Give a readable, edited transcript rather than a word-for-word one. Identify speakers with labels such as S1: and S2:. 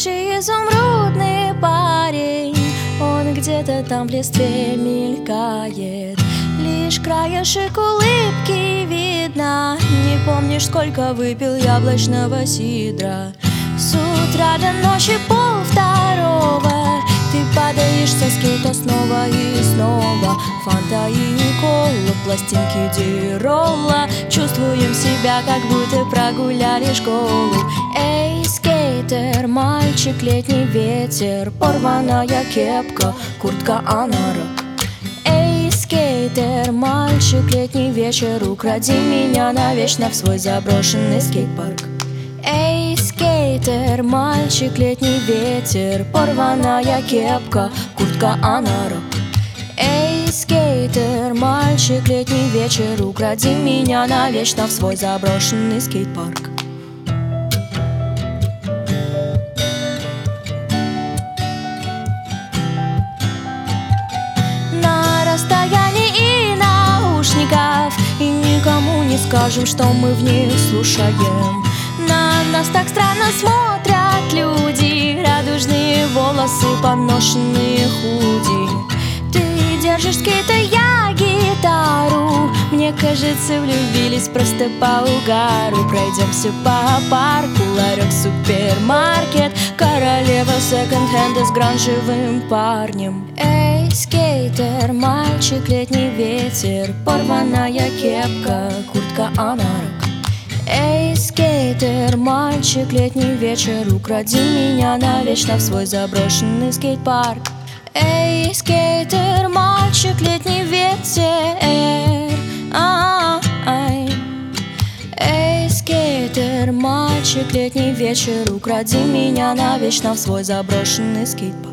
S1: Рыжий изумрудный парень, он где-то там в листве мелькает. Лишь краешек улыбки видно. Не помнишь, сколько выпил яблочного сидра. С утра до ночи 1:30 ты падаешь со скейта снова и снова. Фанта и кола, пластинки диролла. Чувствуем себя, как будто прогуляли школу. Эй, скейтер, мальчик, летний ветер, порваная кепка, куртка анорак. Эй, скейтер, мальчик, летний вечер, укради меня навечно в свой заброшенный скейт-парк. Эй, скейтер, мальчик, летний ветер, порваная кепка, куртка анорак. Эй, скейтер, мальчик, летний вечер, укради меня навечно в свой заброшенный скейт-парк. На расстоянии и наушников, и никому не скажем, что мы в них слушаем. На нас так странно смотрят люди, радужные волосы, поношенные худи. Ты держишь скейта, я гитару. Мне кажется, влюбились просто по угару. Пройдемся по парку, ларек, супермаркет, королева секонд-хенда с гранжевым парнем. Эй, скейтер, мальчик, летний ветер, порваная кепка, куртка анорак. Эй, скейтер, мальчик, летний вечер, укради меня навечно в свой заброшенный скейт-парк. Эй, скейтер, мальчик, летний ветер, эй, скейтер, мальчик, летний вечер, укради меня навечно в свой заброшенный скейт-парк.